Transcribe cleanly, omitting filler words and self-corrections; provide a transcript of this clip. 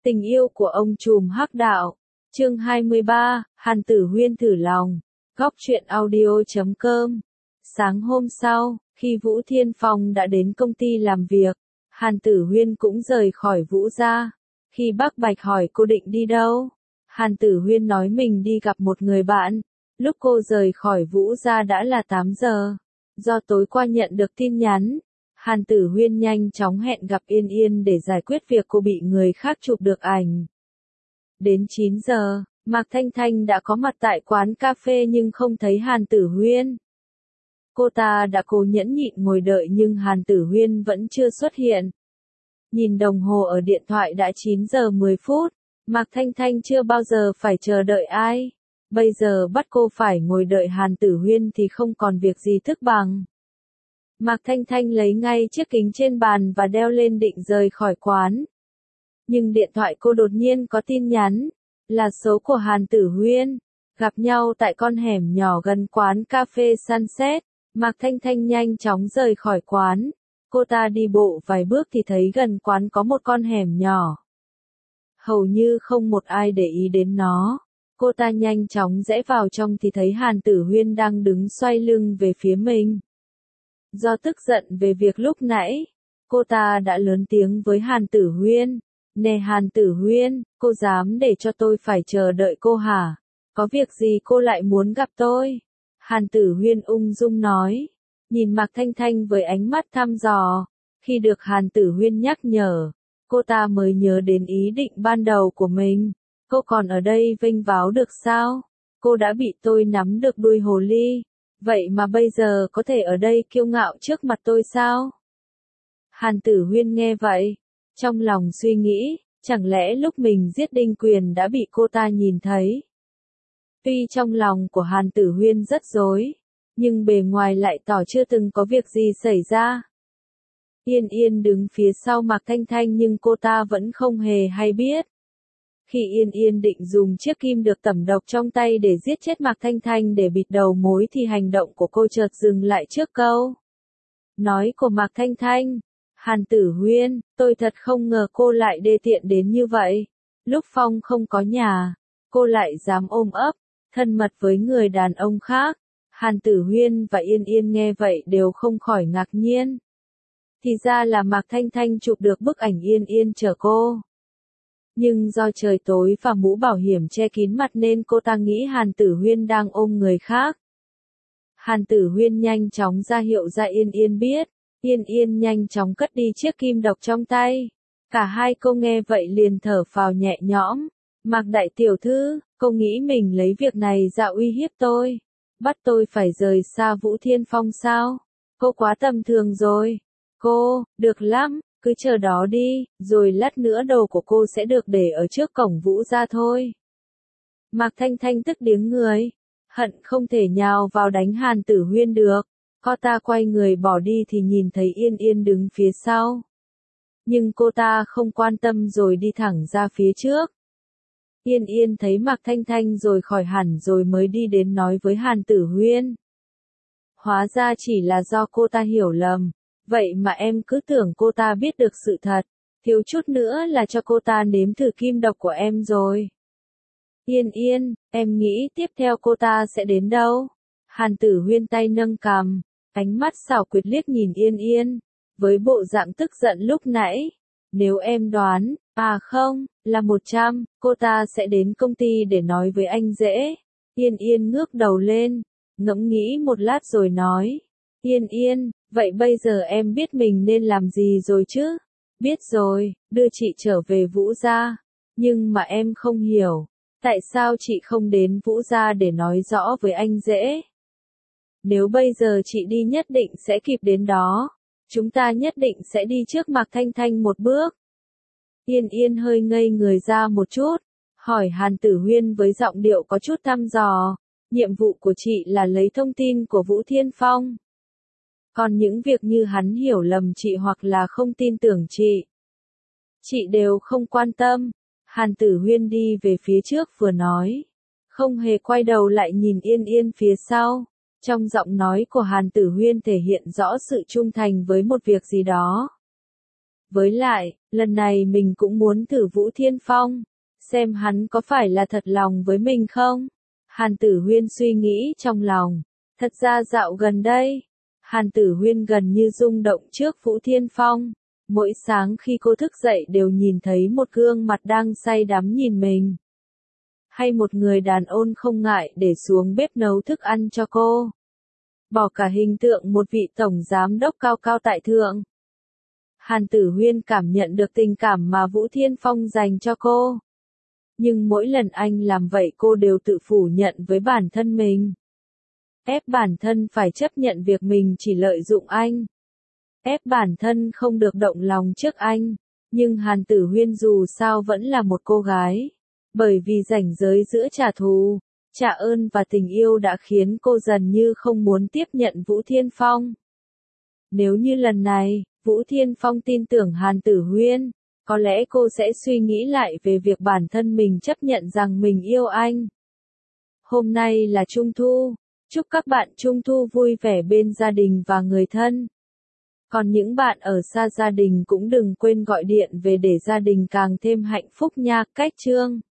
Tình yêu của ông trùm hắc đạo. Chương 23, Hàn Tử Huyên thử lòng. Góc truyện audio.com. Sáng hôm sau, khi Vũ Thiên Phong đã đến công ty làm việc, Hàn Tử Huyên cũng rời khỏi Vũ gia. Khi bác Bạch hỏi cô định đi đâu, Hàn Tử Huyên nói mình đi gặp một người bạn. Lúc cô rời khỏi Vũ gia đã là 8 giờ. Do tối qua nhận được tin nhắn, Hàn Tử Huyên nhanh chóng hẹn gặp Yên Yên để giải quyết việc cô bị người khác chụp được ảnh. Đến 9 giờ, Mạc Thanh Thanh đã có mặt tại quán cà phê nhưng không thấy Hàn Tử Huyên. Cô ta đã cố nhẫn nhịn ngồi đợi nhưng Hàn Tử Huyên vẫn chưa xuất hiện. Nhìn đồng hồ ở điện thoại đã 9 giờ 10 phút, Mạc Thanh Thanh chưa bao giờ phải chờ đợi ai. Bây giờ bắt cô phải ngồi đợi Hàn Tử Huyên thì không còn việc gì tức bằng. Mạc Thanh Thanh lấy ngay chiếc kính trên bàn và đeo lên định rời khỏi quán. Nhưng điện thoại cô đột nhiên có tin nhắn, là số của Hàn Tử Huyên. Gặp nhau tại con hẻm nhỏ gần quán cà phê Sunset, Mạc Thanh Thanh nhanh chóng rời khỏi quán. Cô ta đi bộ vài bước thì thấy gần quán có một con hẻm nhỏ. Hầu như không một ai để ý đến nó. Cô ta nhanh chóng rẽ vào trong thì thấy Hàn Tử Huyên đang đứng xoay lưng về phía mình. Do tức giận về việc lúc nãy, cô ta đã lớn tiếng với Hàn Tử Huyên. Nè Hàn Tử Huyên, cô dám để cho tôi phải chờ đợi cô hả? Có việc gì cô lại muốn gặp tôi? Hàn Tử Huyên ung dung nói, nhìn Mạc Thanh Thanh với ánh mắt thăm dò. Khi được Hàn Tử Huyên nhắc nhở, cô ta mới nhớ đến ý định ban đầu của mình. Cô còn ở đây vênh váo được sao? Cô đã bị tôi nắm được đuôi hồ ly. Vậy mà bây giờ có thể ở đây kiêu ngạo trước mặt tôi sao? Hàn Tử Huyên nghe vậy, trong lòng suy nghĩ, chẳng lẽ lúc mình giết Đinh Quyền đã bị cô ta nhìn thấy? Tuy trong lòng của Hàn Tử Huyên rất rối, nhưng bề ngoài lại tỏ chưa từng có việc gì xảy ra. Yên Yên đứng phía sau Mạc Thanh Thanh nhưng cô ta vẫn không hề hay biết. Khi Yên Yên định dùng chiếc kim được tẩm độc trong tay để giết chết Mạc Thanh Thanh để bịt đầu mối thì hành động của cô chợt dừng lại trước câu nói của Mạc Thanh Thanh. Hàn Tử Huyên, tôi thật không ngờ cô lại đê tiện đến như vậy. Lúc Phong không có nhà, cô lại dám ôm ấp, thân mật với người đàn ông khác. Hàn Tử Huyên và Yên Yên nghe vậy đều không khỏi ngạc nhiên. Thì ra là Mạc Thanh Thanh chụp được bức ảnh Yên Yên chở cô. Nhưng do trời tối và mũ bảo hiểm che kín mặt nên cô ta nghĩ Hàn Tử Huyên đang ôm người khác. Hàn Tử Huyên nhanh chóng ra hiệu ra Yên Yên biết. Yên Yên nhanh chóng cất đi chiếc kim độc trong tay. Cả hai cô nghe vậy liền thở phào nhẹ nhõm. Mạc đại tiểu thư, cô nghĩ mình lấy việc này ra uy hiếp tôi. Bắt tôi phải rời xa Vũ Thiên Phong sao? Cô quá tầm thường rồi. Cô, được lắm, cứ chờ đó đi, rồi lát nữa đồ của cô sẽ được để ở trước cổng Vũ gia thôi. Mạc Thanh Thanh tức điếng người, hận không thể nhào vào đánh Hàn Tử Huyên được. Cô ta quay người bỏ đi thì nhìn thấy Yên Yên đứng phía sau. Nhưng cô ta không quan tâm rồi đi thẳng ra phía trước. Yên Yên thấy Mạc Thanh Thanh rồi khỏi hẳn rồi mới đi đến nói với Hàn Tử Huyên. Hóa ra chỉ là do cô ta hiểu lầm. Vậy mà em cứ tưởng cô ta biết được sự thật. Thiếu chút nữa là cho cô ta nếm thử kim độc của em rồi. Yên Yên, em nghĩ tiếp theo cô ta sẽ đến đâu? Hàn Tử Huyên tay nâng cằm, ánh mắt xảo quyệt liếc nhìn Yên Yên, với bộ dạng tức giận lúc nãy. Nếu em đoán, không, là 100, cô ta sẽ đến công ty để nói với anh dễ. Yên Yên ngước đầu lên, ngẫm nghĩ một lát rồi nói. Yên Yên, vậy bây giờ em biết mình nên làm gì rồi chứ? Biết rồi, đưa chị trở về Vũ gia. Nhưng mà em không hiểu, tại sao chị không đến Vũ gia để nói rõ với anh dễ? Nếu bây giờ chị đi nhất định sẽ kịp đến đó. Chúng ta nhất định sẽ đi trước Mạc Thanh Thanh một bước. Yên Yên hơi ngây người ra một chút, hỏi Hàn Tử Huyên với giọng điệu có chút thăm dò. Nhiệm vụ của chị là lấy thông tin của Vũ Thiên Phong. Còn những việc như hắn hiểu lầm chị hoặc là không tin tưởng chị đều không quan tâm. Hàn Tử Huyên đi về phía trước vừa nói, không hề quay đầu lại nhìn Yên Yên phía sau. Trong giọng nói của Hàn Tử Huyên thể hiện rõ sự trung thành với một việc gì đó. Với lại, lần này mình cũng muốn thử Vũ Thiên Phong, xem hắn có phải là thật lòng với mình không? Hàn Tử Huyên suy nghĩ trong lòng. Thật ra dạo gần đây, Hàn Tử Huyên gần như rung động trước Vũ Thiên Phong. Mỗi sáng khi cô thức dậy đều nhìn thấy một gương mặt đang say đắm nhìn mình. Hay một người đàn ông không ngại để xuống bếp nấu thức ăn cho cô. Bỏ cả hình tượng một vị tổng giám đốc cao cao tại thượng. Hàn Tử Huyên cảm nhận được tình cảm mà Vũ Thiên Phong dành cho cô. Nhưng mỗi lần anh làm vậy cô đều tự phủ nhận với bản thân mình. Ép bản thân phải chấp nhận việc mình chỉ lợi dụng anh. Ép bản thân không được động lòng trước anh. Nhưng Hàn Tử Huyên dù sao vẫn là một cô gái. Bởi vì ranh giới giữa trả thù, trả ơn và tình yêu đã khiến cô dần như không muốn tiếp nhận Vũ Thiên Phong. Nếu như lần này, Vũ Thiên Phong tin tưởng Hàn Tử Huyên, có lẽ cô sẽ suy nghĩ lại về việc bản thân mình chấp nhận rằng mình yêu anh. Hôm nay là Trung Thu, chúc các bạn Trung Thu vui vẻ bên gia đình và người thân. Còn những bạn ở xa gia đình cũng đừng quên gọi điện về để gia đình càng thêm hạnh phúc nha. Cách chương